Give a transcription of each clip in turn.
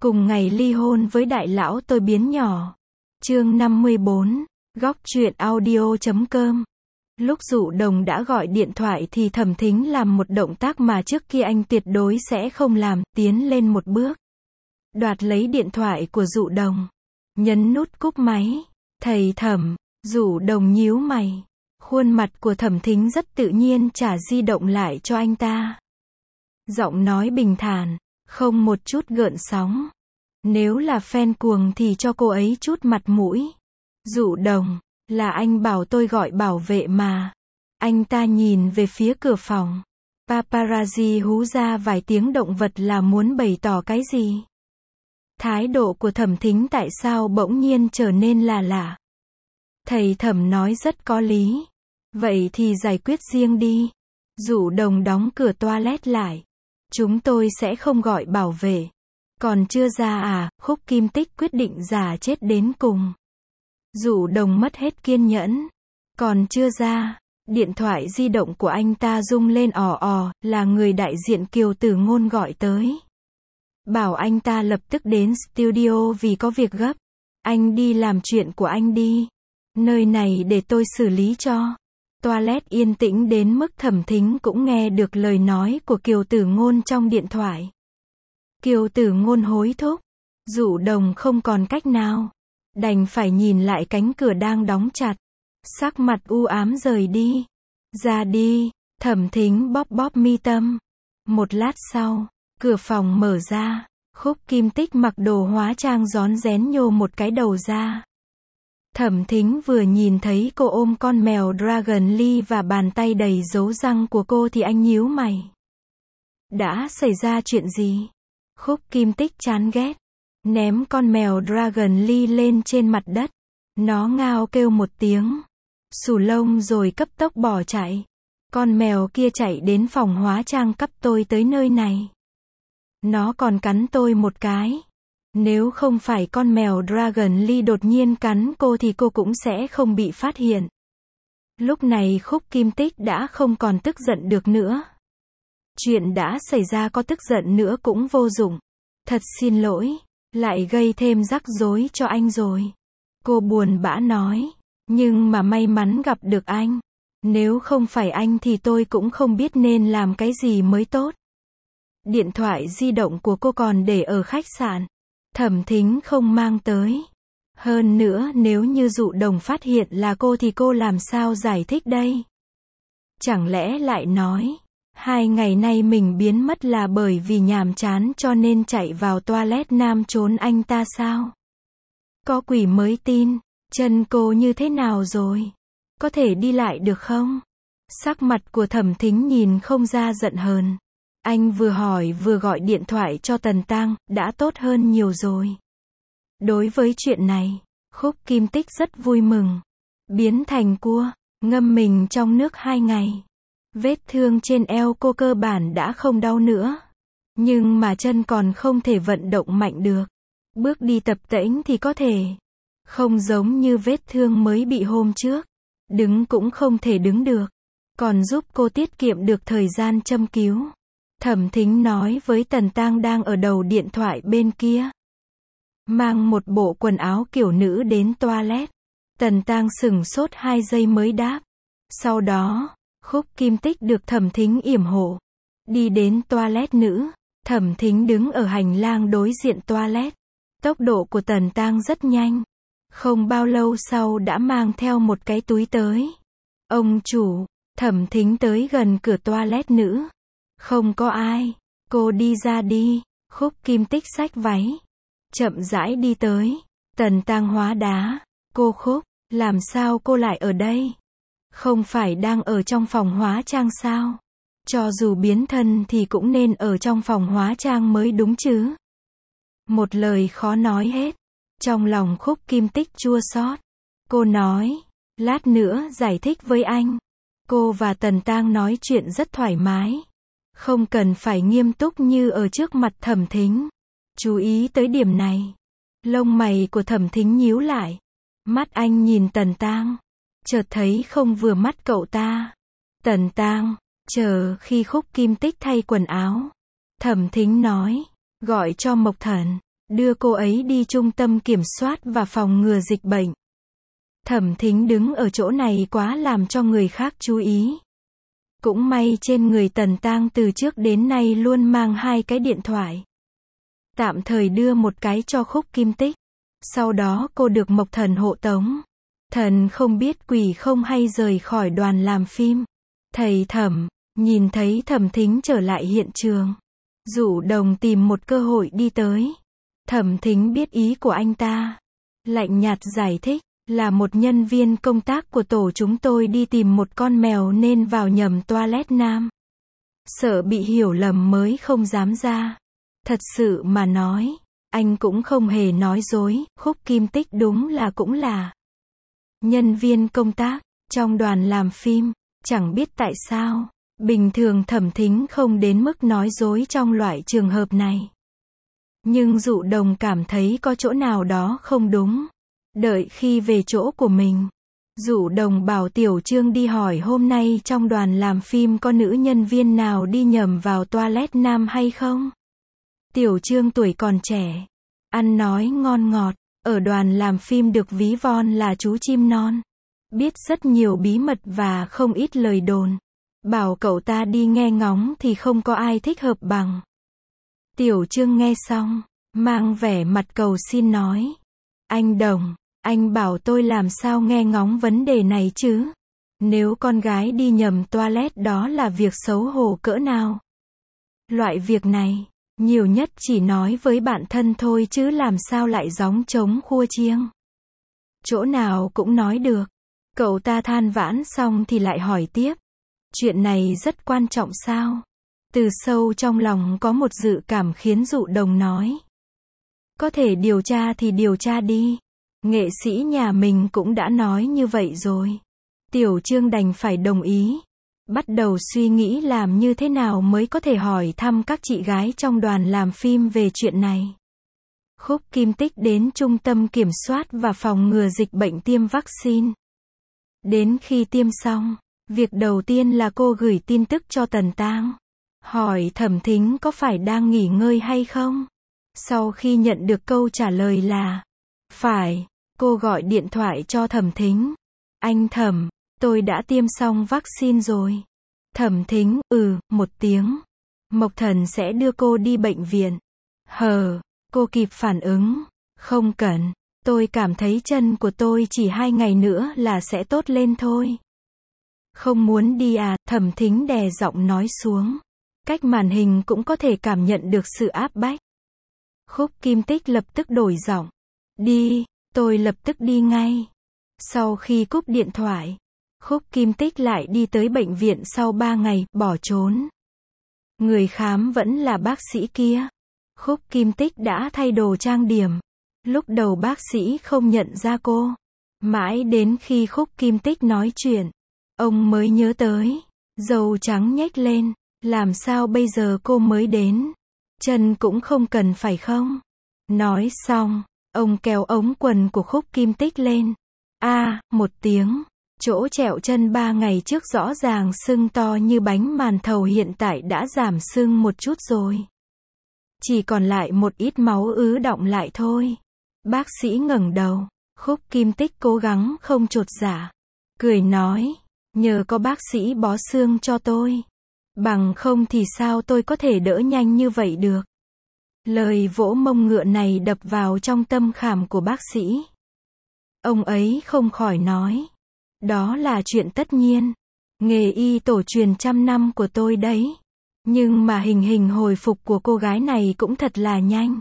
Cùng ngày ly hôn với đại lão tôi biến nhỏ. Chương 54, góc truyện audio.com. Lúc Dụ Đồng đã gọi điện thoại thì Thẩm Thính làm một động tác mà trước kia anh tuyệt đối sẽ không làm, tiến lên một bước. Đoạt lấy điện thoại của Dụ Đồng. Nhấn nút cúp máy. Thầy Thẩm, Dụ Đồng nhíu mày. Khuôn mặt của Thẩm Thính rất tự nhiên trả di động lại cho anh ta. Giọng nói bình thản, không một chút gợn sóng. Nếu là fan cuồng thì cho cô ấy chút mặt mũi. Dụ Đồng, là anh bảo tôi gọi bảo vệ mà. Anh ta nhìn về phía cửa phòng. Paparazzi hú ra vài tiếng động vật là muốn bày tỏ cái gì? Thái độ của Thẩm Thính tại sao bỗng nhiên trở nên là lạ? Thầy Thẩm nói rất có lý. Vậy thì giải quyết riêng đi. Dụ Đồng đóng cửa toilet lại. Chúng tôi sẽ không gọi bảo vệ. Còn chưa ra à? Khúc Kim Tích quyết định giả chết đến cùng. Dụ Đồng mất hết kiên nhẫn. Còn chưa ra. Điện thoại di động của anh ta rung lên ò ò, là người đại diện Kiều Tử Ngôn gọi tới. Bảo anh ta lập tức đến studio vì có việc gấp. Anh đi làm chuyện của anh đi. Nơi này để tôi xử lý cho. Toilet yên tĩnh đến mức Thẩm Thính cũng nghe được lời nói của Kiều Tử Ngôn trong điện thoại. Kiều Tử Ngôn hối thúc. Dụ Đồng không còn cách nào. Đành phải nhìn lại cánh cửa đang đóng chặt. Sắc mặt u ám rời đi. Ra đi. Thẩm Thính bóp bóp mi tâm. Một lát sau, cửa phòng mở ra. Khúc Kim Tích mặc đồ hóa trang rón rén nhô một cái đầu ra. Thẩm Thính vừa nhìn thấy cô ôm con mèo Dragon Lee và bàn tay đầy dấu răng của cô thì anh nhíu mày. Đã xảy ra chuyện gì? Khúc Kim Tích chán ghét. Ném con mèo Dragon Lee lên trên mặt đất. Nó ngao kêu một tiếng. Xù lông rồi cấp tốc bỏ chạy. Con mèo kia chạy đến phòng hóa trang cấp tôi tới nơi này. Nó còn cắn tôi một cái. Nếu không phải con mèo Dragon Lee đột nhiên cắn cô thì cô cũng sẽ không bị phát hiện. Lúc này Khúc Kim Tích đã không còn tức giận được nữa. Chuyện đã xảy ra có tức giận nữa cũng vô dụng. Thật xin lỗi, lại gây thêm rắc rối cho anh rồi. Cô buồn bã nói, nhưng mà may mắn gặp được anh. Nếu không phải anh thì tôi cũng không biết nên làm cái gì mới tốt. Điện thoại di động của cô còn để ở khách sạn. Thẩm Thính không mang tới. Hơn nữa nếu như Dụ Đồng phát hiện là cô thì cô làm sao giải thích đây? Chẳng lẽ lại nói, 2 ngày nay mình biến mất là bởi vì nhàm chán cho nên chạy vào toilet nam trốn anh ta sao? Có quỷ mới tin. Chân cô như thế nào rồi? Có thể đi lại được không? Sắc mặt của Thẩm Thính nhìn không ra giận hờn. Anh vừa hỏi vừa gọi điện thoại cho Tần Tang, đã tốt hơn nhiều rồi. Đối với chuyện này, Khúc Kim Tích rất vui mừng. Biến thành cua, ngâm mình trong nước 2 ngày. Vết thương trên eo cô cơ bản đã không đau nữa. Nhưng mà chân còn không thể vận động mạnh được. Bước đi tập tễnh thì có thể. Không giống như vết thương mới bị hôm trước. Đứng cũng không thể đứng được. Còn giúp cô tiết kiệm được thời gian châm cứu. Thẩm Thính nói với Tần Tang đang ở đầu điện thoại bên kia. Mang một bộ quần áo kiểu nữ đến toilet. Tần Tang sửng sốt 2 giây mới đáp. Sau đó, Khúc Kim Tích được Thẩm Thính yểm hộ. Đi đến toilet nữ. Thẩm Thính đứng ở hành lang đối diện toilet. Tốc độ của Tần Tang rất nhanh. Không bao lâu sau đã mang theo một cái túi tới. Ông chủ, Thẩm Thính tới gần cửa toilet nữ. Không có ai. Cô đi ra đi. Khúc Kim Tích xách váy. Chậm rãi đi tới. Tần Tang hóa đá. Cô Khúc, làm sao cô lại ở đây? Không phải đang ở trong phòng hóa trang sao? Cho dù biến thân thì cũng nên ở trong phòng hóa trang mới đúng chứ. Một lời khó nói hết. Trong lòng Khúc Kim Tích chua xót. Cô nói, lát nữa giải thích với anh. Cô và Tần Tang nói chuyện rất thoải mái. Không cần phải nghiêm túc như ở trước mặt Thẩm Thính. Chú ý tới điểm này. Lông mày của Thẩm Thính nhíu lại. Mắt anh nhìn Tần Tang. Chợt thấy không vừa mắt cậu ta. Tần Tang, chờ khi Khúc Kim Tích thay quần áo. Thẩm Thính nói, gọi cho Mộc Thần. đưa cô ấy đi trung tâm kiểm soát và phòng ngừa dịch bệnh. Thẩm Thính đứng ở chỗ này quá làm cho người khác chú ý. Cũng may trên người Tần Tang từ trước đến nay luôn mang 2 cái điện thoại. Tạm thời đưa một cái cho Khúc Kim Tích. Sau đó cô được Mộc Thần hộ tống. Thần không biết quỷ không hay rời khỏi đoàn làm phim. Thầy Thẩm, nhìn thấy Thẩm Thính trở lại hiện trường. Dụ Đồng tìm một cơ hội đi tới. Thẩm Thính biết ý của anh ta. Lạnh nhạt giải thích, là một nhân viên công tác của tổ chúng tôi đi tìm một con mèo nên vào nhầm toilet nam. Sợ bị hiểu lầm mới không dám ra. Thật sự mà nói, anh cũng không hề nói dối, Khúc Kim Tích đúng là cũng là nhân viên công tác, trong đoàn làm phim, chẳng biết tại sao, bình thường Thẩm Thính không đến mức nói dối trong loại trường hợp này. Nhưng Dụ Đồng cảm thấy có chỗ nào đó không đúng. Đợi khi về chỗ của mình, Dụ Đồng bảo Tiểu Trương đi hỏi hôm nay trong đoàn làm phim có nữ nhân viên nào đi nhầm vào toilet nam hay không. Tiểu Trương tuổi còn trẻ, ăn nói ngon ngọt, ở đoàn làm phim được ví von là chú chim non. Biết rất nhiều bí mật và không ít lời đồn. Bảo cậu ta đi nghe ngóng thì không có ai thích hợp bằng. Tiểu Trương nghe xong, mang vẻ mặt cầu xin nói. Anh Đồng, anh bảo tôi làm sao nghe ngóng vấn đề này chứ? Nếu con gái đi nhầm toilet đó là việc xấu hổ cỡ nào? Loại việc này, nhiều nhất chỉ nói với bạn thân thôi chứ làm sao lại gióng trống khua chiêng. Chỗ nào cũng nói được. Cậu ta than vãn xong thì lại hỏi tiếp. Chuyện này rất quan trọng sao? Từ sâu trong lòng có một dự cảm khiến Dụ Đồng nói. Có thể điều tra thì điều tra đi. Nghệ sĩ nhà mình cũng đã nói như vậy rồi. Tiểu Trương đành phải đồng ý. Bắt đầu suy nghĩ làm như thế nào mới có thể hỏi thăm các chị gái trong đoàn làm phim về chuyện này. Khúc Kim Tích đến trung tâm kiểm soát và phòng ngừa dịch bệnh tiêm vaccine. Đến khi tiêm xong, việc đầu tiên là cô gửi tin tức cho Tần Tang. Hỏi Thẩm Thính có phải đang nghỉ ngơi hay không? Sau khi nhận được câu trả lời là phải, cô gọi điện thoại cho Thẩm Thính. Anh Thẩm, tôi đã tiêm xong vaccine rồi. Thẩm Thính, một tiếng. Mộc Thần sẽ đưa cô đi bệnh viện. Cô kịp phản ứng. Không cần, tôi cảm thấy chân của tôi chỉ 2 ngày nữa là sẽ tốt lên thôi. Không muốn đi à? Thẩm Thính đè giọng nói xuống. Cách màn hình cũng có thể cảm nhận được sự áp bách. Khúc Kim Tích lập tức đổi giọng. Đi, tôi lập tức đi ngay. Sau khi cúp điện thoại, Khúc Kim Tích lại đi tới bệnh viện sau 3 ngày, bỏ trốn. Người khám vẫn là bác sĩ kia. Khúc Kim Tích đã thay đồ trang điểm. Lúc đầu bác sĩ không nhận ra cô. Mãi đến khi Khúc Kim Tích nói chuyện, ông mới nhớ tới. Râu trắng nhếch lên. Làm sao bây giờ cô mới đến? Chân cũng không cần phải không? Nói xong, ông kéo ống quần của Khúc Kim Tích lên. Một tiếng. Chỗ trẹo chân 3 ngày trước rõ ràng sưng to như bánh màn thầu hiện tại đã giảm sưng một chút rồi. Chỉ còn lại một ít máu ứ đọng lại thôi. Bác sĩ ngẩng đầu. Khúc Kim Tích cố gắng không chột dạ. Cười nói. Nhờ có bác sĩ bó xương cho tôi. Bằng không thì sao tôi có thể đỡ nhanh như vậy được. Lời vỗ mông ngựa này đập vào trong tâm khảm của bác sĩ. Ông ấy không khỏi nói. Đó là chuyện tất nhiên. Nghề y tổ truyền trăm năm của tôi đấy. Nhưng mà hình hồi phục của cô gái này cũng thật là nhanh.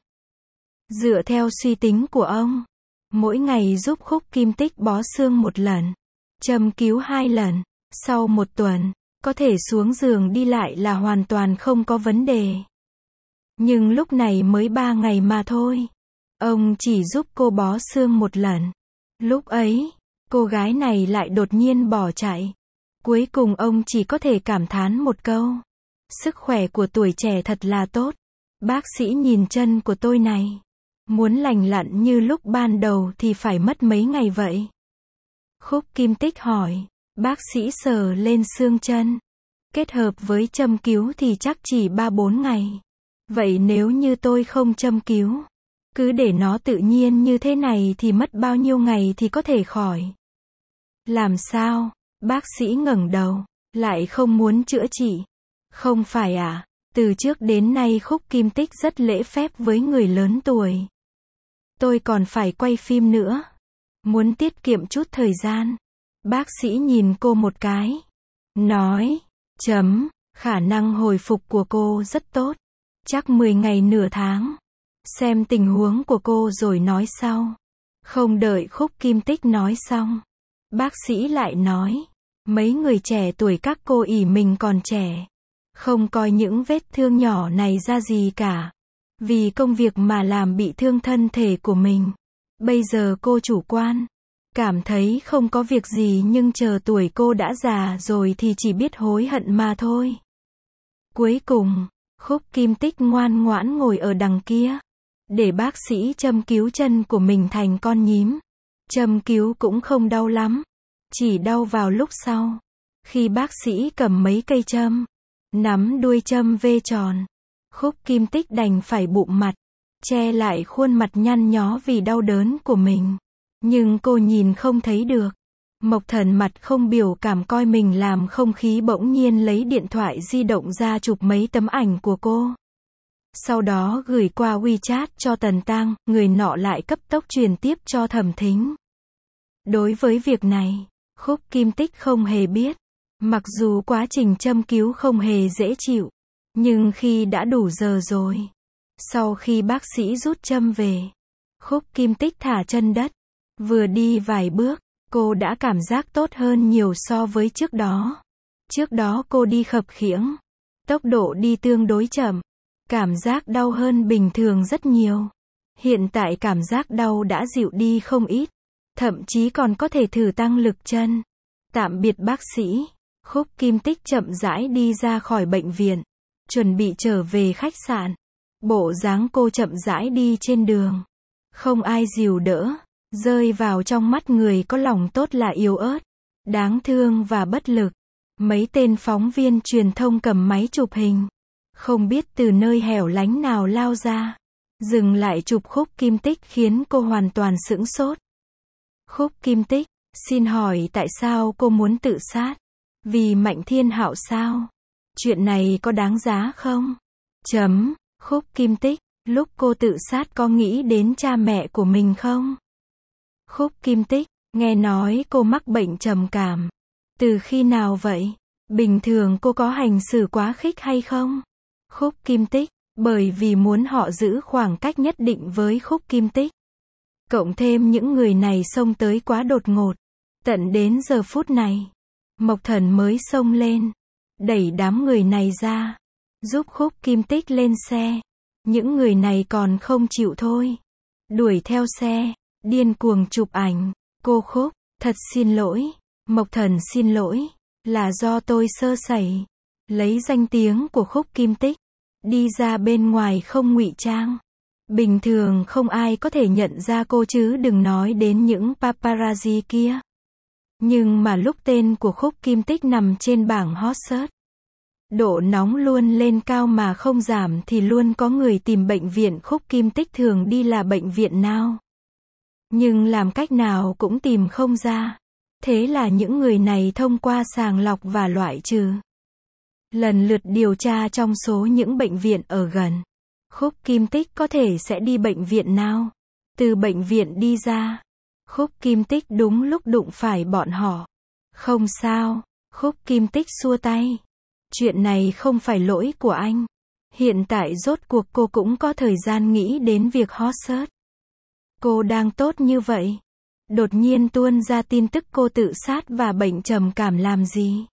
Dựa theo suy tính của ông, mỗi ngày giúp Khúc Kim Tích bó xương 1 lần, châm cứu 2 lần, sau 1 tuần, có thể xuống giường đi lại là hoàn toàn không có vấn đề. Nhưng lúc này mới 3 ngày mà thôi. Ông chỉ giúp cô bó xương 1 lần. Lúc ấy, cô gái này lại đột nhiên bỏ chạy. Cuối cùng ông chỉ có thể cảm thán một câu. Sức khỏe của tuổi trẻ thật là tốt. Bác sĩ nhìn chân của tôi này. Muốn lành lặn như lúc ban đầu thì phải mất mấy ngày vậy? Khúc Kim Tích hỏi. Bác sĩ sờ lên xương chân. Kết hợp với châm cứu thì chắc chỉ 3-4 ngày. Vậy nếu như tôi không châm cứu, Cứ để nó tự nhiên như thế này thì mất bao nhiêu ngày thì có thể khỏi. Làm sao? Bác sĩ ngẩng đầu, lại không muốn chữa trị. Không phải à? Từ trước đến nay Khúc Kim Tích rất lễ phép với người lớn tuổi. Tôi còn phải quay phim nữa. Muốn tiết kiệm chút thời gian. Bác sĩ nhìn cô một cái. Nói, khả năng hồi phục của cô rất tốt. Chắc 10 ngày nửa tháng. Xem tình huống của cô rồi nói sau. Không đợi Khúc Kim Tích nói xong. Bác sĩ lại nói. Mấy người trẻ tuổi các cô ỷ mình còn trẻ. Không coi những vết thương nhỏ này ra gì cả. Vì công việc mà làm bị thương thân thể của mình. Bây giờ cô chủ quan. Cảm thấy không có việc gì nhưng chờ tuổi cô đã già rồi thì chỉ biết hối hận mà thôi. Cuối cùng, Khúc Kim Tích ngoan ngoãn ngồi ở đằng kia. Để bác sĩ châm cứu chân của mình thành con nhím. Châm cứu cũng không đau lắm. Chỉ đau vào lúc sau. Khi bác sĩ cầm mấy cây châm. Nắm đuôi châm V tròn. Khúc Kim Tích đành phải bụm mặt. Che lại khuôn mặt nhăn nhó vì đau đớn của mình. Nhưng cô nhìn không thấy được. Mộc Thần mặt không biểu cảm coi mình làm không khí bỗng nhiên lấy điện thoại di động ra chụp mấy tấm ảnh của cô. Sau đó gửi qua WeChat cho Tần Tăng, người nọ lại cấp tốc truyền tiếp cho Thẩm Thính. Đối với việc này, Khúc Kim Tích không hề biết. Mặc dù quá trình châm cứu không hề dễ chịu. Nhưng khi đã đủ giờ rồi. Sau khi bác sĩ rút châm về. Khúc Kim Tích thả chân đất. Vừa đi vài bước, cô đã cảm giác tốt hơn nhiều so với trước đó. Trước đó cô đi khập khiễng. Tốc độ đi tương đối chậm. Cảm giác đau hơn bình thường rất nhiều. Hiện tại cảm giác đau đã dịu đi không ít. Thậm chí còn có thể thử tăng lực chân. Tạm biệt bác sĩ. Khúc Kim Tích chậm rãi đi ra khỏi bệnh viện. Chuẩn bị trở về khách sạn. Bộ dáng cô chậm rãi đi trên đường. Không ai dìu đỡ. Rơi vào trong mắt người có lòng tốt là yếu ớt. Đáng thương và bất lực. Mấy tên phóng viên truyền thông cầm máy chụp hình. Không biết từ nơi hẻo lánh nào lao ra. Dừng lại chụp Khúc Kim Tích khiến cô hoàn toàn sững sốt. Khúc Kim Tích, xin hỏi tại sao cô muốn tự sát? Vì Mạnh Thiên Hạo sao? Chuyện này có đáng giá không? Khúc Kim Tích, lúc cô tự sát có nghĩ đến cha mẹ của mình không? Khúc Kim Tích, nghe nói cô mắc bệnh trầm cảm. Từ khi nào vậy? Bình thường cô có hành xử quá khích hay không? Khúc Kim Tích, bởi vì muốn họ giữ khoảng cách nhất định với Khúc Kim Tích. Cộng thêm những người này xông tới quá đột ngột. Tận đến giờ phút này, Mộc Thần mới xông lên. Đẩy đám người này ra. Giúp Khúc Kim Tích lên xe. Những người này còn không chịu thôi. Đuổi theo xe. Điên cuồng chụp ảnh. Cô Khúc, thật xin lỗi. Mộc Thần xin lỗi. Là do tôi sơ sẩy. Lấy danh tiếng của Khúc Kim Tích. Đi ra bên ngoài không ngụy trang. Bình thường không ai có thể nhận ra cô chứ đừng nói đến những paparazzi kia. Nhưng mà lúc tên của Khúc Kim Tích nằm trên bảng hot search. Độ nóng luôn lên cao mà không giảm thì luôn có người tìm bệnh viện Khúc Kim Tích thường đi là bệnh viện nào. Nhưng làm cách nào cũng tìm không ra. Thế là những người này thông qua sàng lọc và loại trừ. Lần lượt điều tra trong số những bệnh viện ở gần. Khúc Kim Tích có thể sẽ đi bệnh viện nào. Từ bệnh viện đi ra. Khúc Kim Tích đúng lúc đụng phải bọn họ. Không sao. Khúc Kim Tích xua tay. Chuyện này không phải lỗi của anh. Hiện tại rốt cuộc cô cũng có thời gian nghĩ đến việc hot search. Cô đang tốt như vậy. Đột nhiên tuôn ra tin tức cô tự sát và bệnh trầm cảm làm gì.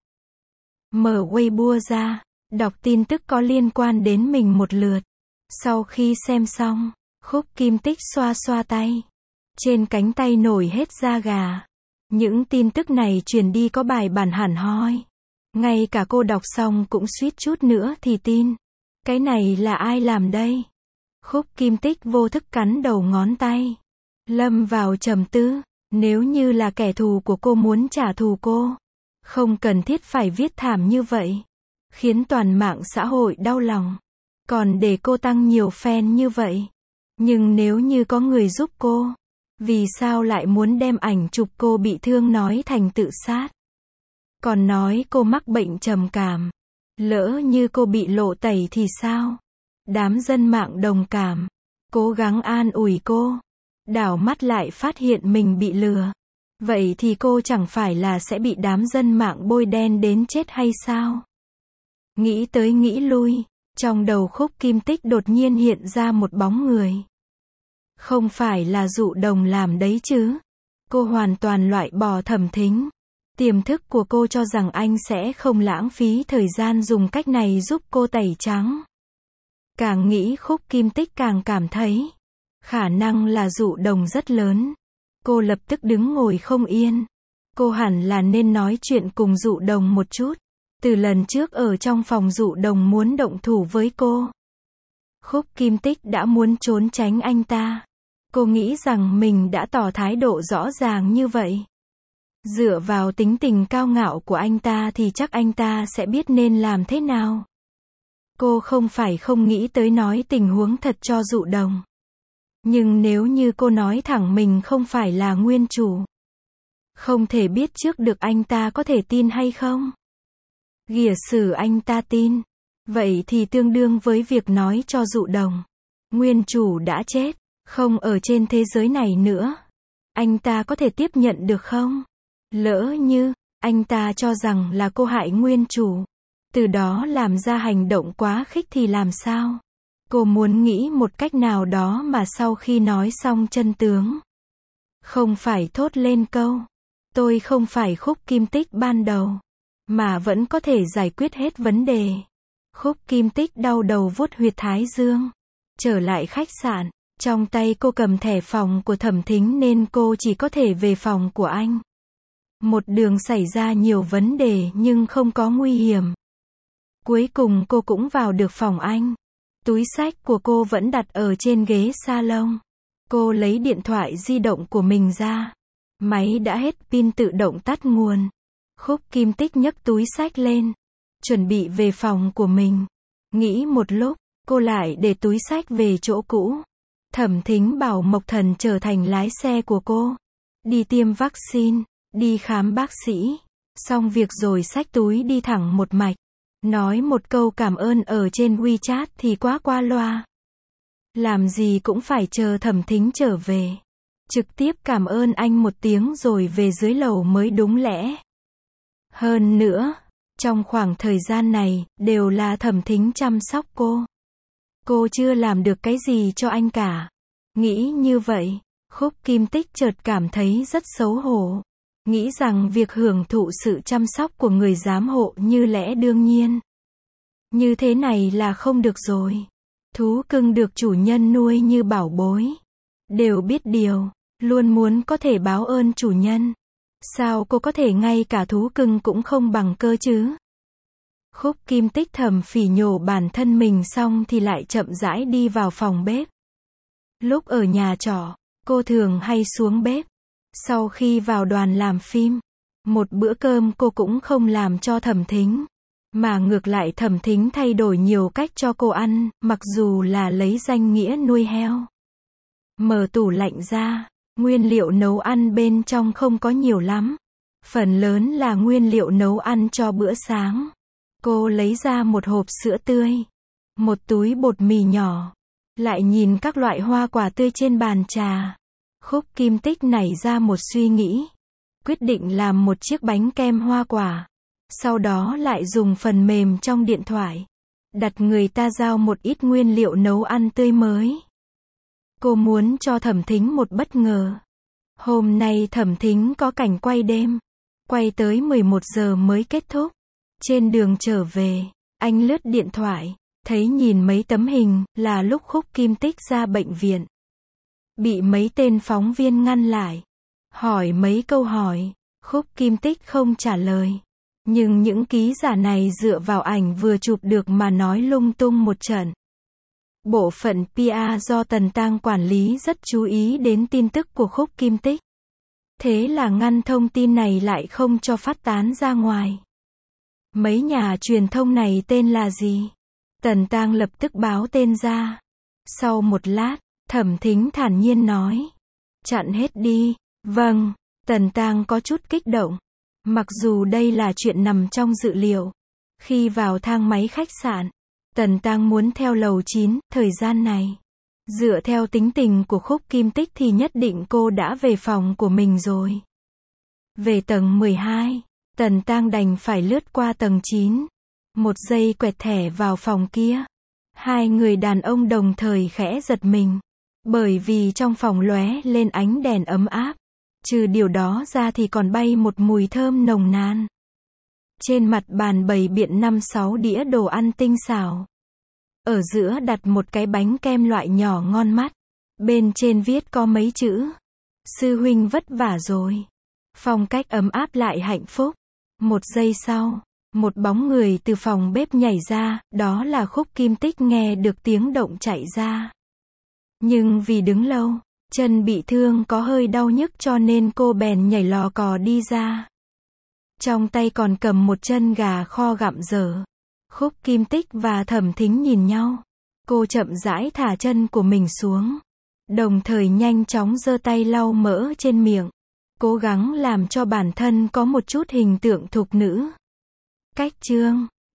Mở Weibo ra. Đọc tin tức có liên quan đến mình một lượt. Sau khi xem xong, Khúc Kim Tích xoa xoa tay. Trên cánh tay nổi hết da gà. Những tin tức này truyền đi có bài bản hẳn hoi. Ngay cả cô đọc xong cũng suýt chút nữa thì tin. Cái này là ai làm đây? Khúc Kim Tích vô thức cắn đầu ngón tay. Lâm vào trầm tư. Nếu như là kẻ thù của cô muốn trả thù cô. Không cần thiết phải viết thảm như vậy. Khiến toàn mạng xã hội đau lòng. Còn để cô tăng nhiều fan như vậy. Nhưng nếu như có người giúp cô, vì sao lại muốn đem ảnh chụp cô bị thương nói thành tự sát? Còn nói cô mắc bệnh trầm cảm. Lỡ như cô bị lộ tẩy thì sao? Đám dân mạng đồng cảm, cố gắng an ủi cô. Đảo mắt lại phát hiện mình bị lừa. Vậy thì cô chẳng phải là sẽ bị đám dân mạng bôi đen đến chết hay sao? Nghĩ tới nghĩ lui, trong đầu Khúc Kim Tích đột nhiên hiện ra một bóng người. Không phải là Dụ Đồng làm đấy chứ? Cô hoàn toàn loại bỏ Thẩm Thính. Tiềm thức của cô cho rằng anh sẽ không lãng phí thời gian dùng cách này giúp cô tẩy trắng. Càng nghĩ Khúc Kim Tích càng cảm thấy khả năng là Dụ Đồng rất lớn. Cô lập tức đứng ngồi không yên. Cô hẳn là nên nói chuyện cùng Dụ Đồng một chút. Từ lần trước ở trong phòng Dụ Đồng muốn động thủ với cô, Khúc Kim Tích đã muốn trốn tránh anh ta. Cô nghĩ rằng mình đã tỏ thái độ rõ ràng như vậy. Dựa vào tính tình cao ngạo của anh ta thì chắc anh ta sẽ biết nên làm thế nào. Cô không phải không nghĩ tới nói tình huống thật cho Dụ Đồng. Nhưng nếu như cô nói thẳng mình không phải là nguyên chủ, không thể biết trước được anh ta có thể tin hay không. Giả sử anh ta tin, vậy thì tương đương với việc nói cho Dụ Đồng, nguyên chủ đã chết, không ở trên thế giới này nữa. Anh ta có thể tiếp nhận được không? Lỡ như anh ta cho rằng là cô hại nguyên chủ, từ đó làm ra hành động quá khích thì làm sao? Cô muốn nghĩ một cách nào đó mà sau khi nói xong chân tướng, không phải thốt lên câu tôi không phải Khúc Kim Tích ban đầu, mà vẫn có thể giải quyết hết vấn đề. Khúc Kim Tích đau đầu vuốt huyệt thái dương. Trở lại khách sạn, trong tay cô cầm thẻ phòng của Thẩm Thính nên cô chỉ có thể về phòng của anh. Một đường xảy ra nhiều vấn đề nhưng không có nguy hiểm. Cuối cùng cô cũng vào được phòng anh. Túi xách của cô vẫn đặt ở trên ghế salon. Cô lấy điện thoại di động của mình ra. Máy đã hết pin tự động tắt nguồn. Khúc Kim Tích nhấc túi xách lên, chuẩn bị về phòng của mình. Nghĩ một lúc, cô lại để túi xách về chỗ cũ. Thẩm Thính bảo Mộc Thần trở thành lái xe của cô. Đi tiêm vaccine, đi khám bác sĩ. Xong việc rồi xách túi đi thẳng một mạch. Nói một câu cảm ơn ở trên WeChat thì quá qua loa. Làm gì cũng phải chờ Thẩm Thính trở về. Trực tiếp cảm ơn anh một tiếng rồi về dưới lầu mới đúng lẽ. Hơn nữa, trong khoảng thời gian này, đều là Thẩm Thính chăm sóc cô. Cô chưa làm được cái gì cho anh cả. Nghĩ như vậy, Khúc Kim Tích chợt cảm thấy rất xấu hổ. Nghĩ rằng việc hưởng thụ sự chăm sóc của người giám hộ như lẽ đương nhiên. Như thế này là không được rồi. Thú cưng được chủ nhân nuôi như bảo bối. Đều biết điều, luôn muốn có thể báo ơn chủ nhân. Sao cô có thể ngay cả thú cưng cũng không bằng cơ chứ? Khúc Kim Tích thầm phỉ nhổ bản thân mình xong thì lại chậm rãi đi vào phòng bếp. Lúc ở nhà trọ, cô thường hay xuống bếp. Sau khi vào đoàn làm phim, một bữa cơm cô cũng không làm cho Thẩm Thính, mà ngược lại Thẩm Thính thay đổi nhiều cách cho cô ăn, mặc dù là lấy danh nghĩa nuôi heo. Mở tủ lạnh ra, nguyên liệu nấu ăn bên trong không có nhiều lắm. Phần lớn là nguyên liệu nấu ăn cho bữa sáng. Cô lấy ra một hộp sữa tươi, một túi bột mì nhỏ, lại nhìn các loại hoa quả tươi trên bàn trà. Khúc Kim Tích nảy ra một suy nghĩ, quyết định làm một chiếc bánh kem hoa quả. Sau đó lại dùng phần mềm trong điện thoại, đặt người ta giao một ít nguyên liệu nấu ăn tươi mới. Cô muốn cho Thẩm Thính một bất ngờ. Hôm nay Thẩm Thính có cảnh quay đêm, quay tới 11 giờ mới kết thúc. Trên đường trở về, anh lướt điện thoại, thấy nhìn mấy tấm hình, là lúc Khúc Kim Tích ra bệnh viện. Bị mấy tên phóng viên ngăn lại, hỏi mấy câu hỏi, Khúc Kim Tích không trả lời. Nhưng những ký giả này dựa vào ảnh vừa chụp được mà nói lung tung một trận. Bộ phận PR do Tần Tang quản lý rất chú ý đến tin tức của Khúc Kim Tích. Thế là ngăn thông tin này lại không cho phát tán ra ngoài. Mấy nhà truyền thông này tên là gì? Tần Tang lập tức báo tên ra. Sau một lát, Thẩm Thính thản nhiên nói. Chặn hết đi. Vâng. Tần Tang có chút kích động. Mặc dù đây là chuyện nằm trong dự liệu. Khi vào thang máy khách sạn, Tần Tang muốn theo lầu 9, thời gian này. Dựa theo tính tình của Khúc Kim Tích thì nhất định cô đã về phòng của mình rồi. Về tầng 12, Tần Tang đành phải lướt qua tầng 9. Một giây quẹt thẻ vào phòng kia. Hai người đàn ông đồng thời khẽ giật mình. Bởi vì trong phòng lóe lên ánh đèn ấm áp. Trừ điều đó ra thì còn bay một mùi thơm nồng nàn. Trên mặt bàn bày biện 5-6 đĩa đồ ăn tinh xảo. Ở giữa đặt một cái bánh kem loại nhỏ ngon mắt. Bên trên viết có mấy chữ. Sư huynh vất vả rồi. Phong cách ấm áp lại hạnh phúc. Một giây sau, một bóng người từ phòng bếp nhảy ra, đó là Khúc Kim Tích nghe được tiếng động chạy ra. Nhưng vì đứng lâu, chân bị thương có hơi đau nhức cho nên cô bèn nhảy lò cò đi ra. Trong tay còn cầm một chân gà kho gặm dở. Khúc Kim Tích và Thẩm Thính nhìn nhau. Cô chậm rãi thả chân của mình xuống. Đồng thời nhanh chóng giơ tay lau mỡ trên miệng. Cố gắng làm cho bản thân có một chút hình tượng thục nữ. Cách chương